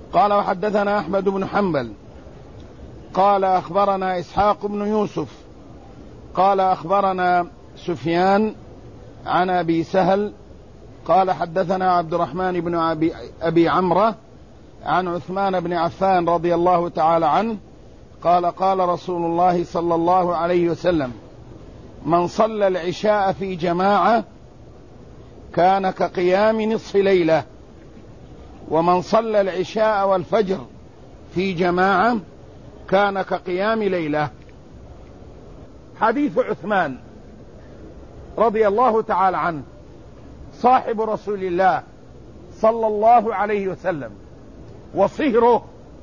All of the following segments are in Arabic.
قال وحدثنا أحمد بن حنبل قال أخبرنا إسحاق بن يوسف قال أخبرنا سفيان عن أبي سهل قال حدثنا عبد الرحمن بن أبي عمرة عن عثمان بن عفان رضي الله تعالى عنه قال قال رسول الله صلى الله عليه وسلم: من صلى العشاء في جماعة كان كقيام نصف ليلة، ومن صلى العشاء والفجر في جماعة كان كقيام ليلة. حديث عثمان رضي الله تعالى عنه صاحب رسول الله صلى الله عليه وسلم وصهره،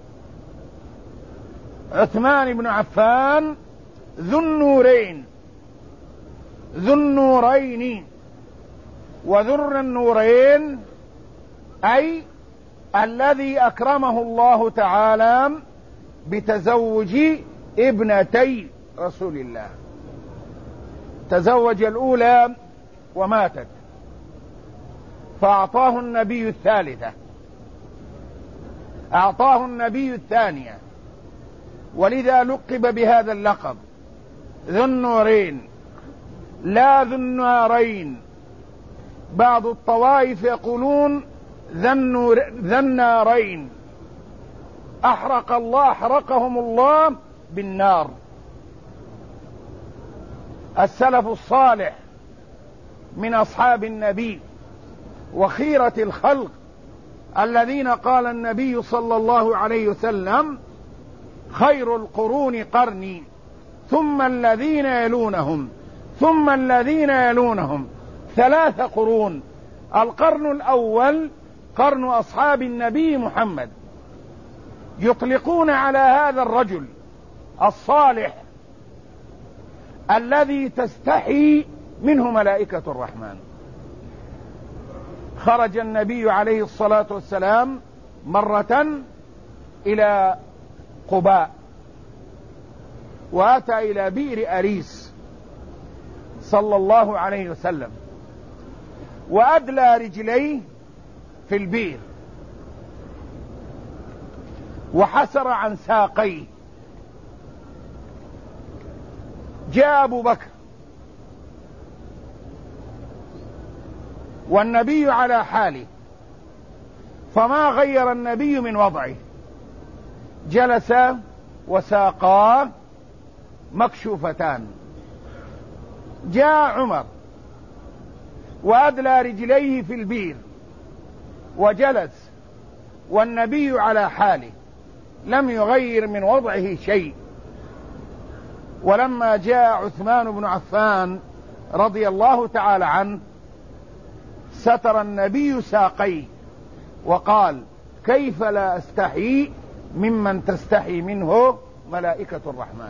عثمان بن عفان ذو النورين وذر النورين، أي الذي أكرمه الله تعالى بتزوج ابنتي رسول الله. تزوج الأولى وماتت، فأعطاه النبي الثالثة، أعطاه النبي الثانية، ولذا لقب بهذا اللقب ذو النورين لا ذو النارين. بعض الطوائف يقولون ذا النارين، أحرقهم الله بالنار. السلف الصالح من أصحاب النبي وخيرة الخلق الذين قال النبي صلى الله عليه وسلم: خير القرون قرني ثم الذين يلونهم ثم الذين يلونهم، 3 قرون. القرن الأول قرن أصحاب النبي محمد، يطلقون على هذا الرجل الصالح الذي تستحي منه ملائكة الرحمن. خرج النبي عليه الصلاة والسلام مرة إلى قباء، وأتى إلى بئر أريس صلى الله عليه وسلم، وأدلى رجليه في البئر وحسر عن ساقيه. جاء أبو بكر والنبي على حاله، فما غير النبي من وضعه، جلس وساقاه مكشوفتان. جاء عمر وأدلى رجليه في البئر وجلس والنبي على حاله، لم يغير من وضعه شيء. ولما جاء عثمان بن عفان رضي الله تعالى عنه ستر النبي ساقيه وقال: كيف لا أستحي ممن تستحي منه ملائكة الرحمن.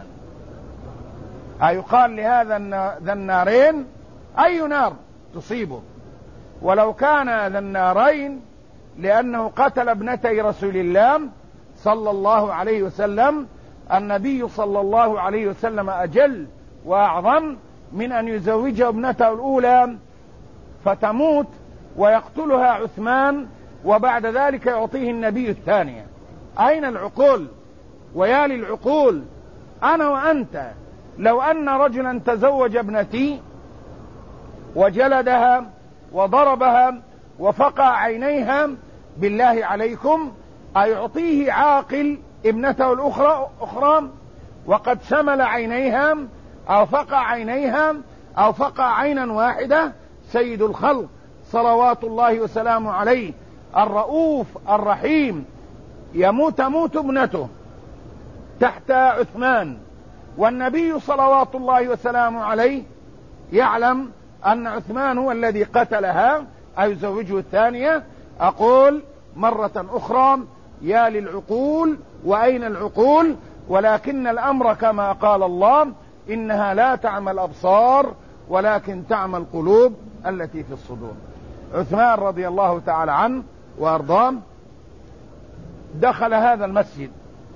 أيقال لهذا ذا النارين أي نار تصيبه؟ ولو كان ذا النارين لأنه قتل ابنتي رسول الله صلى الله عليه وسلم، النبي صلى الله عليه وسلم أجل وأعظم من أن يزوجه ابنته الأولى فتموت ويقتلها عثمان، وبعد ذلك يعطيه النبي الثانية. أين العقول؟ ويا للعقول. أنا وأنت لو أن رجلا تزوج ابنتي وجلدها وضربها وفقع عينيها، بالله عليكم أيعطيه عاقل ابنته الأخرى وقد شمل عينيها أو فقع عينيها أو فقع عينا واحدة؟ سيد الخلق صلوات الله وسلامه عليه الرؤوف الرحيم تموت ابنته تحت عثمان، والنبي صلوات الله وسلامه عليه يعلم أن عثمان هو الذي قتلها أيزوجه الثانية. أقول مرة أخرى: يا للعقول، وأين العقول؟ ولكن الأمر كما قال الله: إنها لا تعمى الأبصار ولكن تعمى القلوب التي في الصدور. عثمان رضي الله تعالى عنه وأرضاه دخل هذا المسجد،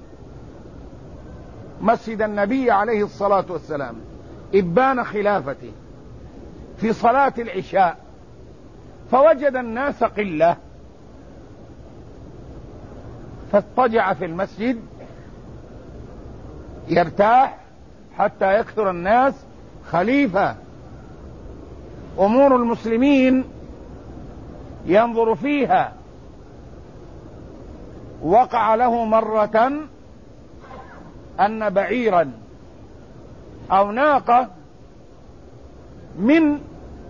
مسجد النبي عليه الصلاة والسلام، إبان خلافته، في صلاة العشاء، فوجد الناس قلة، فاضطجع في المسجد يرتاح حتى يكثر الناس. خليفة أمور المسلمين ينظر فيها. وقع له مرة أن بعيرا أو ناقة من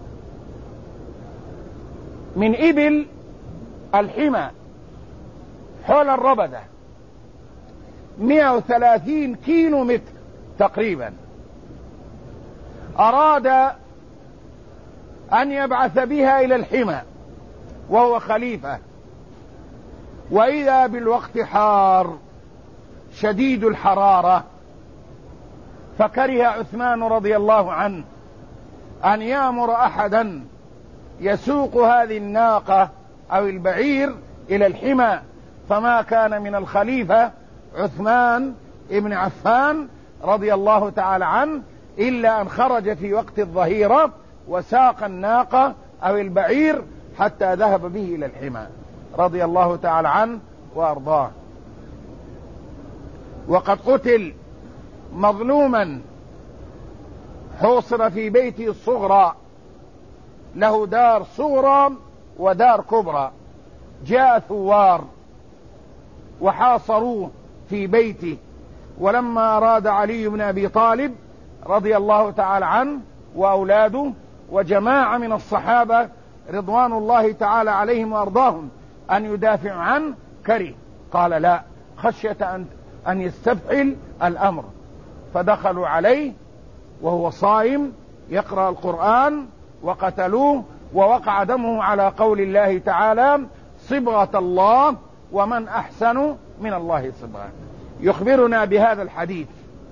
إبل الحمى حول الربدة 130 كيلو متر تقريبا، أراد أن يبعث بها إلى الحمى وهو خليفة، وإذا بالوقت حار شديد الحرارة، فكره عثمان رضي الله عنه أن يأمر أحدا يسوق هذه الناقة أو البعير إلى الحمى، فما كان من الخليفة عثمان ابن عفان رضي الله تعالى عنه إلا أن خرج في وقت الظهيرة وساق الناقة أو البعير حتى ذهب به إلى الحمى رضي الله تعالى عنه وأرضاه. وقد قتل مظلوما، حوصر في بيته الصغرى، له دار صغرى ودار كبرى، جاء ثوار وحاصروه في بيته، ولما أراد علي بن أبي طالب رضي الله تعالى عنه وأولاده وجماعة من الصحابة رضوان الله تعالى عليهم وأرضاهم أن يدافعوا عنه، كره، قال لا، خشية أن يستفعل الأمر، فدخلوا عليه وهو صائم يقرأ القرآن وقتلوه، ووقع دمه على قول الله تعالى صبغة الله ومن أحسن من الله صبغة. يخبرنا بهذا الحديث.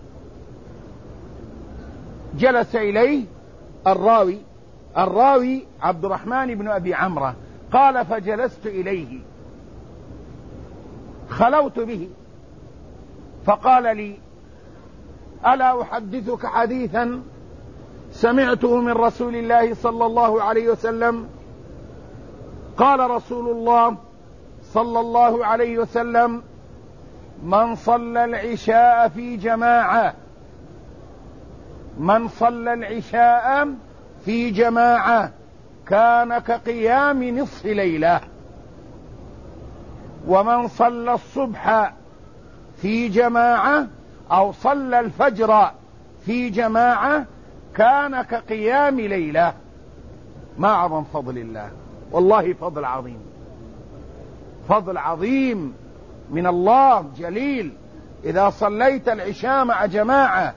جلس إليه الراوي عبد الرحمن بن أبي عمرة قال فجلست إليه خلوت به فقال لي ألا أحدثك حديثا سمعته من رسول الله صلى الله عليه وسلم؟ قال رسول الله صلى الله عليه وسلم من صلى العشاء في جماعة كان كقيام نصف ليلة، ومن صلى الصبح في جماعة أو صلى الفجر في جماعة كان كقيام ليلة. ما أعظم فضل الله، والله فضل عظيم، فضل عظيم من الله جليل. إذا صليت العشاء مع جماعة،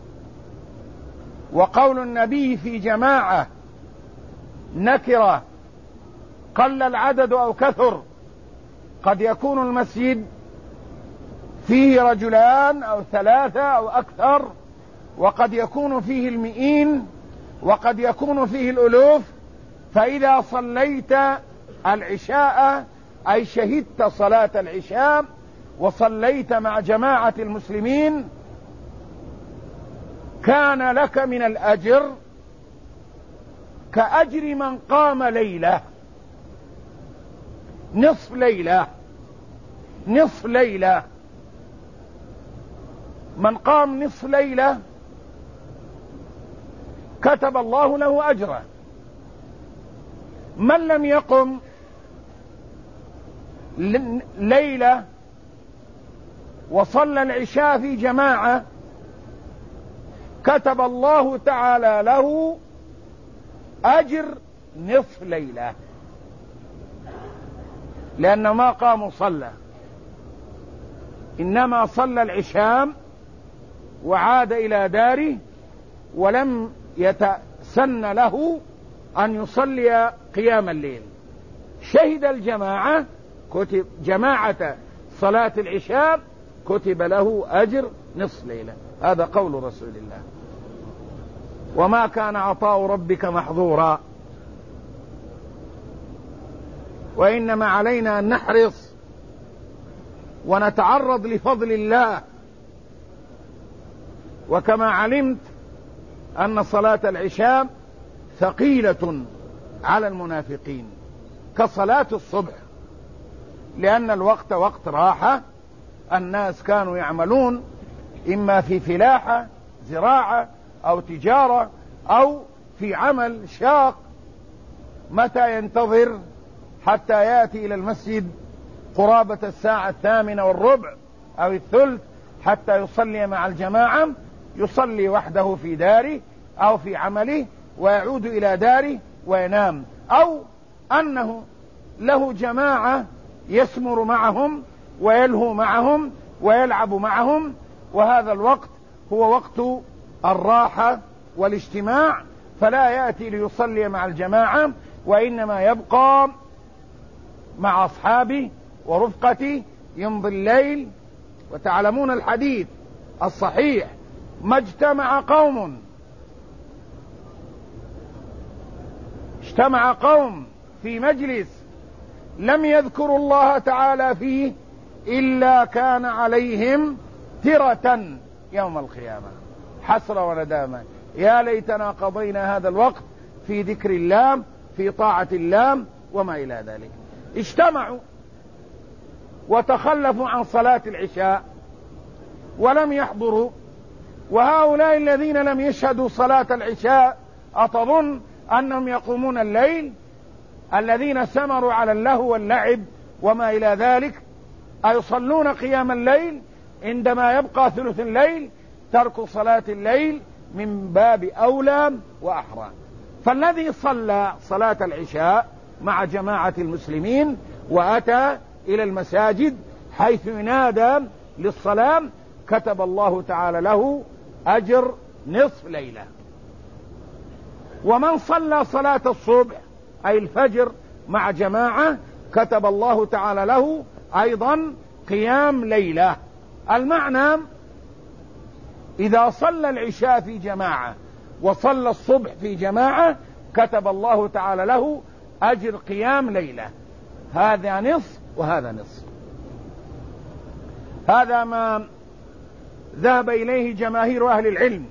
وقول النبي في جماعة نكرة، قل العدد أو كثر، قد يكون المسجد فيه رجلان أو ثلاثة أو أكثر، وقد يكون فيه المئين، وقد يكون فيه الألوف. فإذا صليت العشاء أي شهدت صلاة العشاء وصليت مع جماعة المسلمين، كان لك من الأجر كأجر من قام ليلة، نصف ليلة. من قام نصف ليلة كتب الله له أجره. من لم يقم ليلة وصلى العشاء في جماعة كتب الله تعالى له أجر نصف ليلة، لأن ما قام صلى، إنما صلى العشاء وعاد إلى داره، ولم يتسن له أن يصلي قيام الليل. شهد الجماعة، كتب جماعة صلاة العشاء، كتب له أجر نصف ليلة. هذا قول رسول الله. وما كان عطاء ربك محظورا، وإنما علينا أن نحرص ونتعرض لفضل الله. وكما علمت أن صلاة العشاء ثقيلة على المنافقين كصلاة الصبح، لأن الوقت وقت راحة، الناس كانوا يعملون إما في فلاحة زراعة أو تجارة أو في عمل شاق. متى ينتظر حتى يأتي إلى المسجد قرابة الساعة 8:15 أو 1:30 حتى يصلي مع الجماعة؟ يصلي وحده في داره أو في عمله ويعود إلى داره وينام، أو أنه له جماعة يسمر معهم ويلهو معهم ويلعب معهم، وهذا الوقت هو وقت الراحة والاجتماع، فلا يأتي ليصلي مع الجماعة، وإنما يبقى مع أصحابه ورفقته يمضي الليل. وتعلمون الحديث الصحيح: ما اجتمع قوم في مجلس لم يذكروا الله تعالى فيه إلا كان عليهم ترة يوم القيامة. حسرة وندامة، يا ليتنا قضينا هذا الوقت في ذكر الله، في طاعة الله وما إلى ذلك. اجتمعوا وتخلفوا عن صلاة العشاء ولم يحضروا، وهؤلاء الذين لم يشهدوا صلاة العشاء أتظن أنهم يقومون الليل؟ الذين سمروا على اللهو واللعب وما إلى ذلك أيصلون قيام الليل؟ عندما يبقى ثلث الليل ترك صلاة الليل من باب أولى وأحرى. فالذي صلى صلاة العشاء مع جماعة المسلمين وأتى إلى المساجد حيث ينادى للصلاة كتب الله تعالى له أجر نصف ليلة. ومن صلى صلاة الصبح أي الفجر مع جماعة كتب الله تعالى له أيضا قيام ليلة. المعنى إذا صلى العشاء في جماعة وصلى الصبح في جماعة كتب الله تعالى له أجر قيام ليلة. هذا نصف وهذا نصف. هذا ما ذهب إليه جماهير أهل العلم.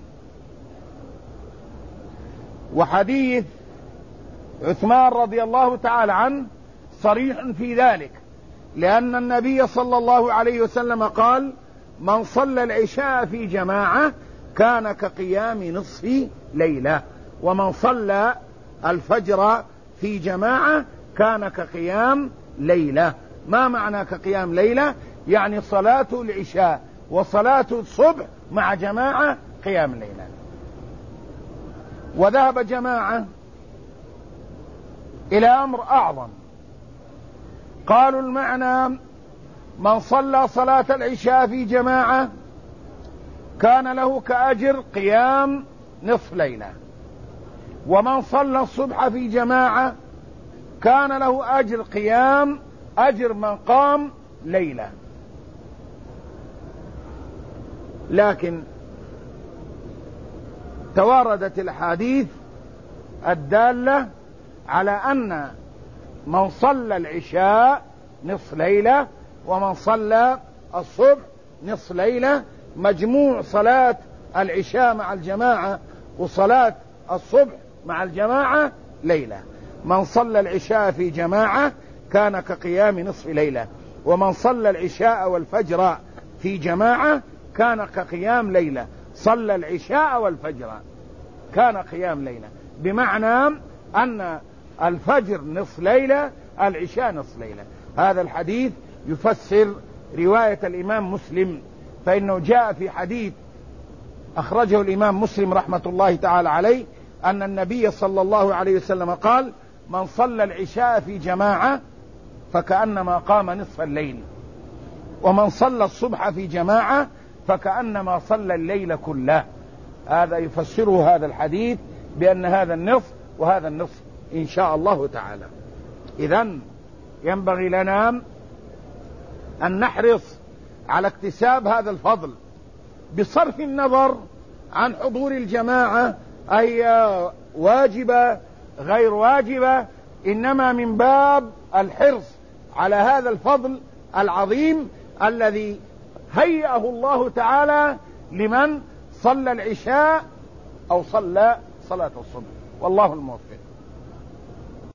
وحديث عثمان رضي الله تعالى عنه صريح في ذلك، لأن النبي صلى الله عليه وسلم قال: من صلى العشاء في جماعة كان كقيام نصف ليلة، ومن صلى الفجر في جماعة كان كقيام ليلة. ما معنى كقيام ليلة؟ يعني صلاة العشاء وصلاة الصبح مع جماعة قيام ليلة. وذهب جماعة إلى أمر أعظم، قالوا المعنى: من صلى صلاة العشاء في جماعة كان له كأجر قيام نصف ليلة، ومن صلى الصبح في جماعة كان له أجر قيام أجر من قام ليلة. لكن تواردت الأحاديث الدالة على أن من صلى العشاء نصف ليلة ومن صلى الصبح نصف ليلة، مجموع صلاة العشاء مع الجماعة وصلاة الصبح مع الجماعة ليلة. من صلى العشاء في جماعة كان كقيام نصف ليلة، ومن صلى العشاء والفجر في جماعة كان كقيام ليلة. صلى العشاء والفجر كان قيام ليلة، بمعنى أن الفجر نصف ليلة، العشاء نصف ليلة. هذا الحديث يفسر رواية الإمام مسلم، فإنه جاء في حديث أخرجه الإمام مسلم رحمة الله تعالى عليه أن النبي صلى الله عليه وسلم قال: من صلى العشاء في جماعة فكأنما قام نصف الليل، ومن صلى الصبح في جماعة فكأنما صلى الليل كله. هذا يفسره هذا الحديث بأن هذا النصف وهذا النصف إن شاء الله تعالى. إذن ينبغي لنا أن نحرص على اكتساب هذا الفضل بصرف النظر عن حضور الجماعة أي واجبة غير واجبة، إنما من باب الحرص على هذا الفضل العظيم الذي هيأه الله تعالى لمن صلى العشاء أو صلى صلاة الصبح. والله الموفق.